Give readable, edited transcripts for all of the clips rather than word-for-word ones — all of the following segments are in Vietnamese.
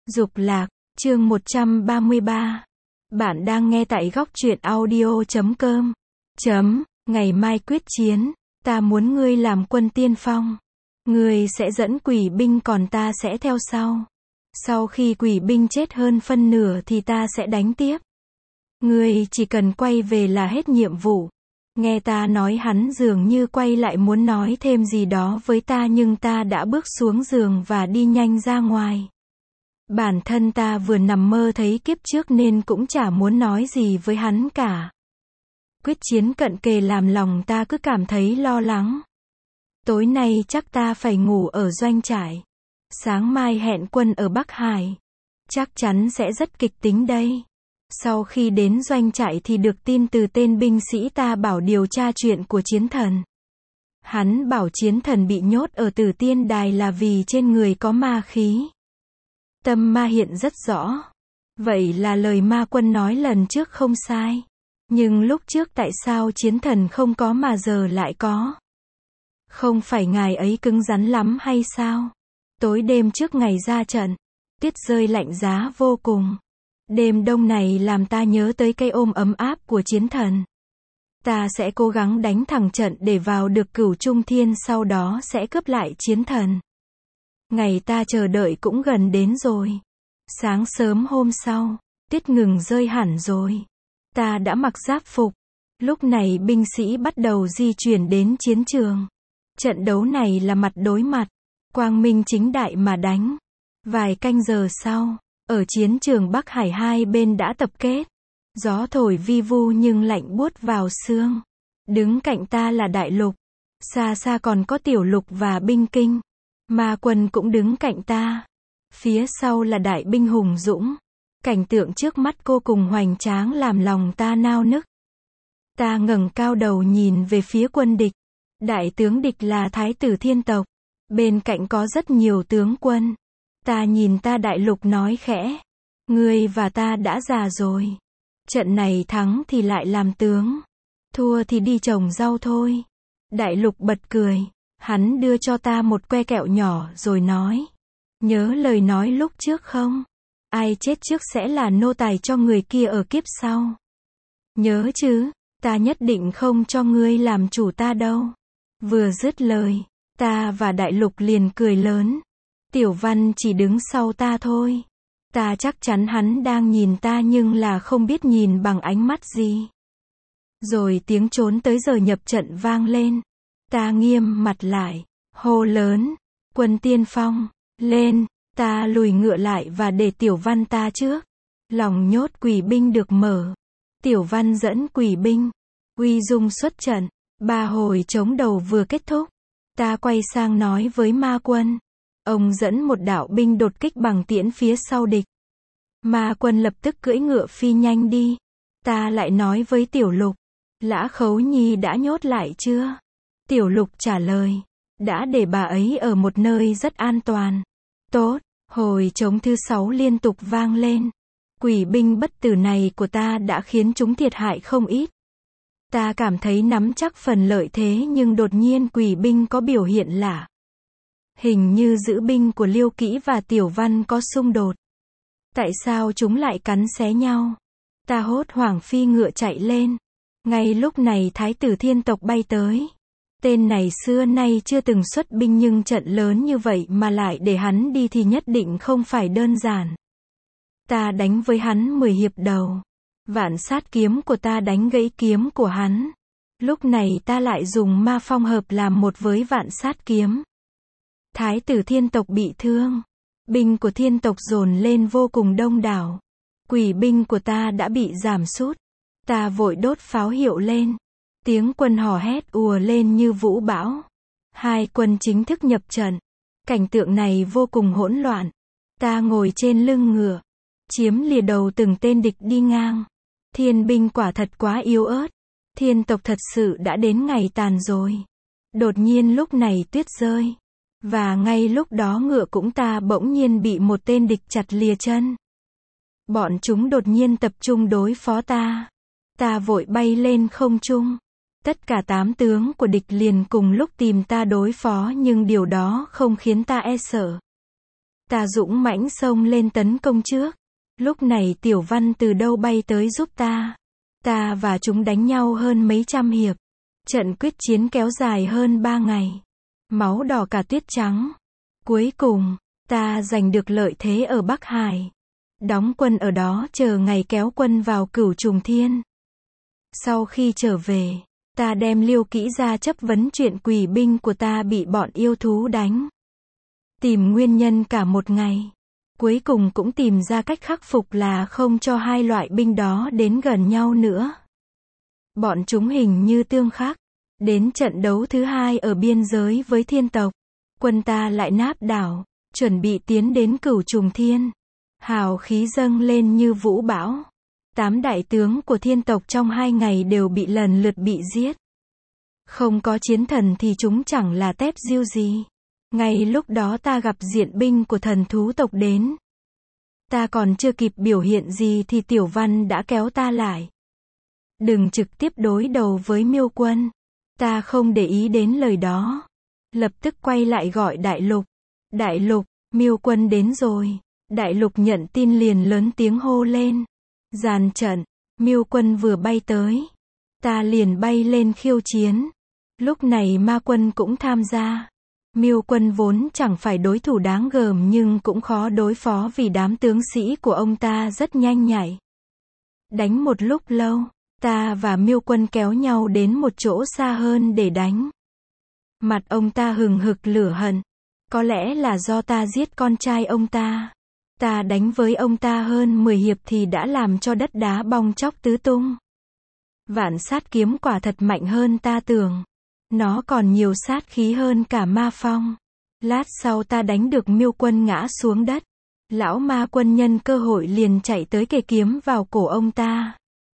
Dục lạc, chương 133. Bạn đang nghe tại góc truyện audio.com. Ngày mai quyết chiến, ta muốn ngươi làm quân tiên phong. Ngươi sẽ dẫn quỷ binh còn ta sẽ theo sau. Sau khi quỷ binh chết hơn phân nửa thì ta sẽ đánh tiếp. Ngươi chỉ cần quay về là hết nhiệm vụ. Nghe ta nói hắn dường như quay lại muốn nói thêm gì đó với ta nhưng ta đã bước xuống giường và đi nhanh ra ngoài. Bản thân ta vừa nằm mơ thấy kiếp trước nên cũng chả muốn nói gì với hắn cả. Quyết chiến cận kề làm lòng ta cứ cảm thấy lo lắng. Tối nay chắc ta phải ngủ ở doanh trại. Sáng mai hẹn quân ở Bắc Hải. Chắc chắn sẽ rất kịch tính đây. Sau khi đến doanh trại thì được tin từ tên binh sĩ ta bảo điều tra chuyện của chiến thần. Hắn bảo chiến thần bị nhốt ở Tử Tiên Đài là vì trên người có ma khí. Tâm ma hiện rất rõ. Vậy là lời ma quân nói lần trước không sai. Nhưng lúc trước tại sao chiến thần không có mà giờ lại có? Không phải ngài ấy cứng rắn lắm hay sao? Tối đêm trước ngày ra trận, tuyết rơi lạnh giá vô cùng. Đêm đông này làm ta nhớ tới cái ôm ấm áp của chiến thần. Ta sẽ cố gắng đánh thẳng trận để vào được Cửu Trung Thiên, sau đó sẽ cướp lại chiến thần. Ngày ta chờ đợi cũng gần đến rồi. Sáng sớm hôm sau, tuyết ngừng rơi hẳn rồi. Ta đã mặc giáp phục. Lúc này binh sĩ bắt đầu di chuyển đến chiến trường. Trận đấu này là mặt đối mặt, quang minh chính đại mà đánh. Vài canh giờ sau, ở chiến trường Bắc Hải hai bên đã tập kết. Gió thổi vi vu nhưng lạnh buốt vào xương. Đứng cạnh ta là Đại Lục. Xa xa còn có Tiểu Lục và binh kinh. Ma quân cũng đứng cạnh ta. Phía sau là đại binh hùng dũng. Cảnh tượng trước mắt vô cùng hoành tráng làm lòng ta nao nức. Ta ngẩng cao đầu nhìn về phía quân địch. Đại tướng địch là Thái tử Thiên tộc. Bên cạnh có rất nhiều tướng quân. Ta nhìn ta Đại Lục nói khẽ. Ngươi và ta đã già rồi. Trận này thắng thì lại làm tướng. Thua thì đi trồng rau thôi. Đại Lục bật cười. Hắn đưa cho ta một que kẹo nhỏ rồi nói. Nhớ lời nói lúc trước không? Ai chết trước sẽ là nô tài cho người kia ở kiếp sau. Nhớ chứ, ta nhất định không cho ngươi làm chủ ta đâu. Vừa dứt lời, ta và Đại Lục liền cười lớn. Tiểu Văn chỉ đứng sau ta thôi. Ta chắc chắn hắn đang nhìn ta nhưng là không biết nhìn bằng ánh mắt gì. Rồi tiếng trốn tới giờ nhập trận vang lên. Ta nghiêm mặt lại, hô lớn, quân tiên phong, lên, ta lùi ngựa lại và để Tiểu Văn ta trước. Lòng nhốt quỷ binh được mở. Tiểu Văn dẫn quỷ binh, uy dung xuất trận, 3 hồi chống đầu vừa kết thúc. Ta quay sang nói với ma quân. Ông dẫn một đạo binh đột kích bằng tiễn phía sau địch. Ma quân lập tức cưỡi ngựa phi nhanh đi. Ta lại nói với Tiểu Lục, Lã Khấu Nhi đã nhốt lại chưa? Tiểu Lục trả lời, đã để bà ấy ở một nơi rất an toàn. Tốt, hồi trống thứ 6 liên tục vang lên. Quỷ binh bất tử này của ta đã khiến chúng thiệt hại không ít. Ta cảm thấy nắm chắc phần lợi thế nhưng đột nhiên quỷ binh có biểu hiện lạ. Hình như giữ binh của Liêu Kỹ và Tiểu Văn có xung đột. Tại sao chúng lại cắn xé nhau? Ta hốt hoảng phi ngựa chạy lên. Ngay lúc này Thái tử Thiên tộc bay tới. Tên này xưa nay chưa từng xuất binh nhưng trận lớn như vậy mà lại để hắn đi thì nhất định không phải đơn giản. Ta đánh với hắn 10 hiệp đầu. Vạn sát kiếm của ta đánh gãy kiếm của hắn. Lúc này ta lại dùng ma phong hợp làm một với vạn sát kiếm. Thái tử Thiên tộc bị thương. Binh của Thiên tộc dồn lên vô cùng đông đảo. Quỷ binh của ta đã bị giảm sút. Ta vội đốt pháo hiệu lên. Tiếng quân hò hét ùa lên như vũ bão. Hai quân chính thức nhập trận. Cảnh tượng này vô cùng hỗn loạn. Ta ngồi trên lưng ngựa, chiếm lìa đầu từng tên địch đi ngang. Thiên binh quả thật quá yếu ớt. Thiên tộc thật sự đã đến ngày tàn rồi. Đột nhiên lúc này tuyết rơi. Và ngay lúc đó ngựa cũng ta bỗng nhiên bị một tên địch chặt lìa chân. Bọn chúng đột nhiên tập trung đối phó ta. Ta vội bay lên không trung. Tất cả 8 tướng của địch liền cùng lúc tìm ta đối phó nhưng điều đó không khiến ta e sợ. Ta dũng mãnh xông lên tấn công trước. Lúc này Tiểu Văn từ đâu bay tới giúp ta. Ta và chúng đánh nhau hơn mấy trăm hiệp. Trận quyết chiến kéo dài hơn 3 ngày. Máu đỏ cả tuyết trắng. Cuối cùng, ta giành được lợi thế ở Bắc Hải. Đóng quân ở đó chờ ngày kéo quân vào Cửu Trùng Thiên. Sau khi trở về, ta đem Liêu Kỹ ra chấp vấn chuyện quỷ binh của ta bị bọn yêu thú đánh. Tìm nguyên nhân cả một ngày. Cuối cùng cũng tìm ra cách khắc phục là không cho hai loại binh đó đến gần nhau nữa. Bọn chúng hình như tương khắc. Đến trận đấu thứ 2 ở biên giới với thiên tộc, quân ta lại náp đảo, chuẩn bị tiến đến Cửu Trùng Thiên. Hào khí dâng lên như vũ bão. 8 đại tướng của thiên tộc trong 2 ngày đều bị lần lượt bị giết. Không có chiến thần thì chúng chẳng là tép diêu gì. Ngay lúc đó ta gặp diện binh của thần thú tộc đến. Ta còn chưa kịp biểu hiện gì thì Tiểu Văn đã kéo ta lại. Đừng trực tiếp đối đầu với Miêu Quân. Ta không để ý đến lời đó. Lập tức quay lại gọi Đại Lục. Đại Lục, Miêu Quân đến rồi. Đại Lục nhận tin liền lớn tiếng hô lên. Dàn trận, Miêu Quân vừa bay tới. Ta liền bay lên khiêu chiến. Lúc này Ma Quân cũng tham gia. Miêu Quân vốn chẳng phải đối thủ đáng gờm nhưng cũng khó đối phó vì đám tướng sĩ của ông ta rất nhanh nhạy. Đánh một lúc lâu, ta và Miêu Quân kéo nhau đến một chỗ xa hơn để đánh. Mặt ông ta hừng hực lửa hận. Có lẽ là do ta giết con trai ông ta. Ta đánh với ông ta hơn 10 hiệp thì đã làm cho đất đá bong chóc tứ tung. Vạn sát kiếm quả thật mạnh hơn ta tưởng. Nó còn nhiều sát khí hơn cả Ma Phong. Lát sau ta đánh được Miêu Quân ngã xuống đất. Lão Ma Quân nhân cơ hội liền chạy tới kề kiếm vào cổ ông ta.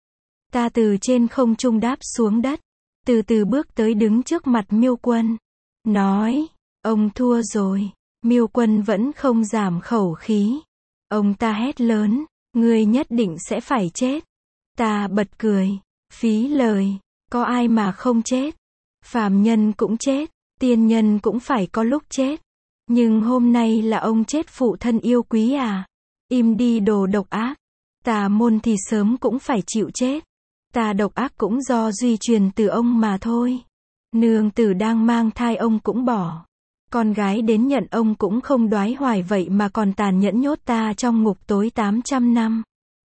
Ta từ trên không trung đáp xuống đất. Từ từ bước tới đứng trước mặt Miêu Quân. Nói, ông thua rồi. Miêu Quân vẫn không giảm khẩu khí. Ông ta hét lớn, ngươi nhất định sẽ phải chết. Ta bật cười, phí lời, có ai mà không chết. Phàm nhân cũng chết, tiên nhân cũng phải có lúc chết. Nhưng hôm nay là ông chết phụ thân yêu quý à? Im đi đồ độc ác. Tà môn thì sớm cũng phải chịu chết. Tà độc ác cũng do duy truyền từ ông mà thôi. Nương tử đang mang thai ông cũng bỏ. Con gái đến nhận ông cũng không đoái hoài vậy mà còn tàn nhẫn nhốt ta trong ngục tối 800 năm.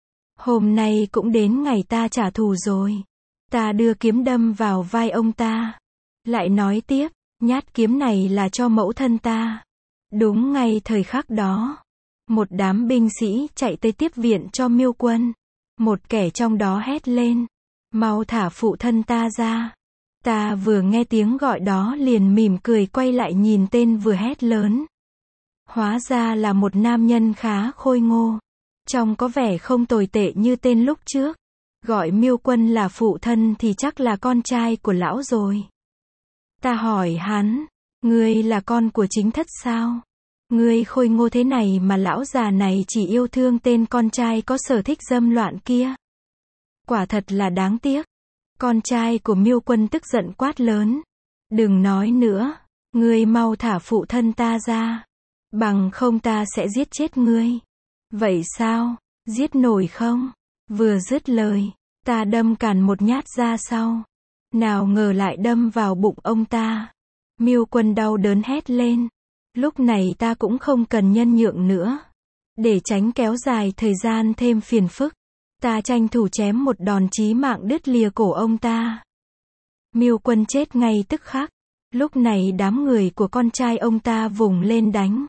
Hôm nay cũng đến ngày ta trả thù rồi. Ta đưa kiếm đâm vào vai ông ta. Lại nói tiếp, nhát kiếm này là cho mẫu thân ta. Đúng ngay thời khắc đó, một đám binh sĩ chạy tới tiếp viện cho Miêu Quân. Một kẻ trong đó hét lên, mau thả phụ thân ta ra. Ta vừa nghe tiếng gọi đó liền mỉm cười quay lại nhìn tên vừa hét lớn. Hóa ra là một nam nhân khá khôi ngô. Trông có vẻ không tồi tệ như tên lúc trước. Gọi Miêu Quân là phụ thân thì chắc là con trai của lão rồi. Ta hỏi hắn, ngươi là con của chính thất sao? Ngươi khôi ngô thế này mà lão già này chỉ yêu thương tên con trai có sở thích dâm loạn kia. Quả thật là đáng tiếc. Con trai của Miêu Quân tức giận quát lớn. Đừng nói nữa, ngươi mau thả phụ thân ta ra. Bằng không ta sẽ giết chết ngươi. Vậy sao, giết nổi không? Vừa dứt lời, ta đâm cản một nhát ra sau. Nào ngờ lại đâm vào bụng ông ta. Miêu Quân đau đớn hét lên. Lúc này ta cũng không cần nhân nhượng nữa. Để tránh kéo dài thời gian thêm phiền phức. Ta tranh thủ chém một đòn chí mạng đứt lìa cổ ông ta. Miêu Quân chết ngay tức khắc. Lúc này đám người của con trai ông ta vùng lên đánh.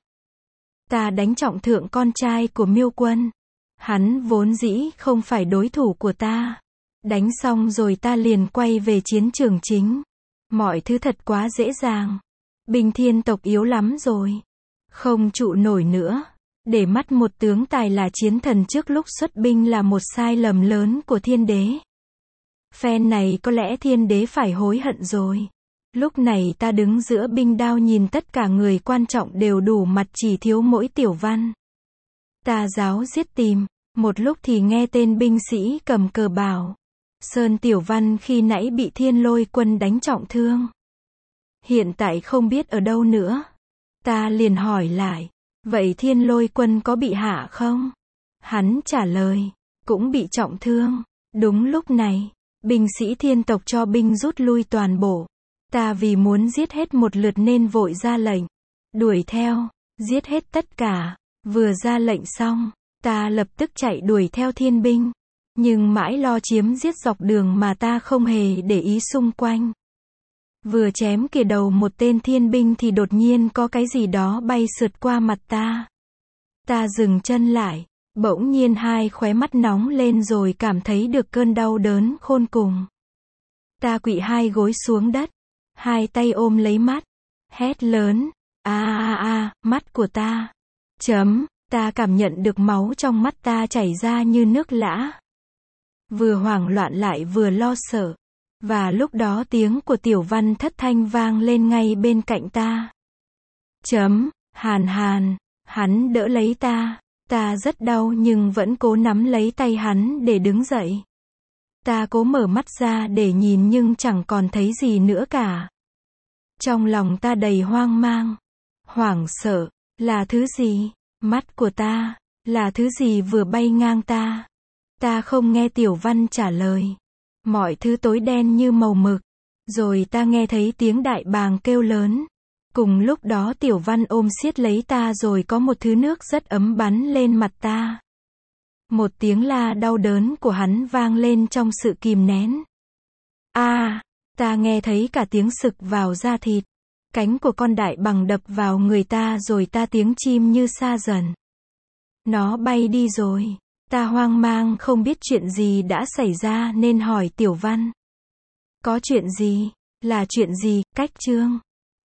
Ta đánh trọng thượng con trai của Miêu Quân. Hắn vốn dĩ không phải đối thủ của ta. Đánh xong rồi ta liền quay về chiến trường chính. Mọi thứ thật quá dễ dàng. Binh thiên tộc yếu lắm rồi. Không trụ nổi nữa. Để mắt một tướng tài là chiến thần trước lúc xuất binh là một sai lầm lớn của thiên đế. Phen này có lẽ thiên đế phải hối hận rồi. Lúc này ta đứng giữa binh đao nhìn tất cả người quan trọng đều đủ mặt chỉ thiếu mỗi Tiểu Văn. Ta giáo giết tìm. Một lúc thì nghe tên binh sĩ cầm cờ bảo. Sơn Tiểu Văn khi nãy bị Thiên Lôi Quân đánh trọng thương. Hiện tại không biết ở đâu nữa. Ta liền hỏi lại. Vậy Thiên Lôi Quân có bị hạ không? Hắn trả lời, cũng bị trọng thương. Đúng lúc này, binh sĩ thiên tộc cho binh rút lui toàn bộ. Ta vì muốn giết hết một lượt nên vội ra lệnh. Đuổi theo, giết hết tất cả. Vừa ra lệnh xong, ta lập tức chạy đuổi theo thiên binh. Nhưng mãi lo chiếm giết dọc đường mà ta không hề để ý xung quanh. Vừa chém kìa đầu một tên thiên binh thì đột nhiên có cái gì đó bay sượt qua mặt ta. Ta dừng chân lại, bỗng nhiên hai khóe mắt nóng lên rồi cảm thấy được cơn đau đớn khôn cùng. Ta quỵ hai gối xuống đất, hai tay ôm lấy mắt, hét lớn, mắt của ta. Ta cảm nhận được máu trong mắt ta chảy ra như nước lã. Vừa hoảng loạn lại vừa lo sợ. Và lúc đó tiếng của Tiểu Văn thất thanh vang lên ngay bên cạnh ta. Hàn Hàn, hắn đỡ lấy ta. Ta rất đau nhưng vẫn cố nắm lấy tay hắn để đứng dậy. Ta cố mở mắt ra để nhìn nhưng chẳng còn thấy gì nữa cả. Trong lòng ta đầy hoang mang, hoảng sợ, là thứ gì? Mắt của ta, là thứ gì vừa bay ngang ta? Ta không nghe Tiểu Văn trả lời. Mọi thứ tối đen như màu mực. Rồi ta nghe thấy tiếng đại bàng kêu lớn. Cùng lúc đó Tiểu Văn ôm siết lấy ta rồi có một thứ nước rất ấm bắn lên mặt ta. Một tiếng la đau đớn của hắn vang lên trong sự kìm nén. Ta nghe thấy cả tiếng sực vào da thịt. Cánh của con đại bàng đập vào người ta rồi ta tiếng chim như xa dần. Nó bay đi rồi. Ta hoang mang không biết chuyện gì đã xảy ra nên hỏi Tiểu Văn. Có chuyện gì? Là chuyện gì? Cách Chương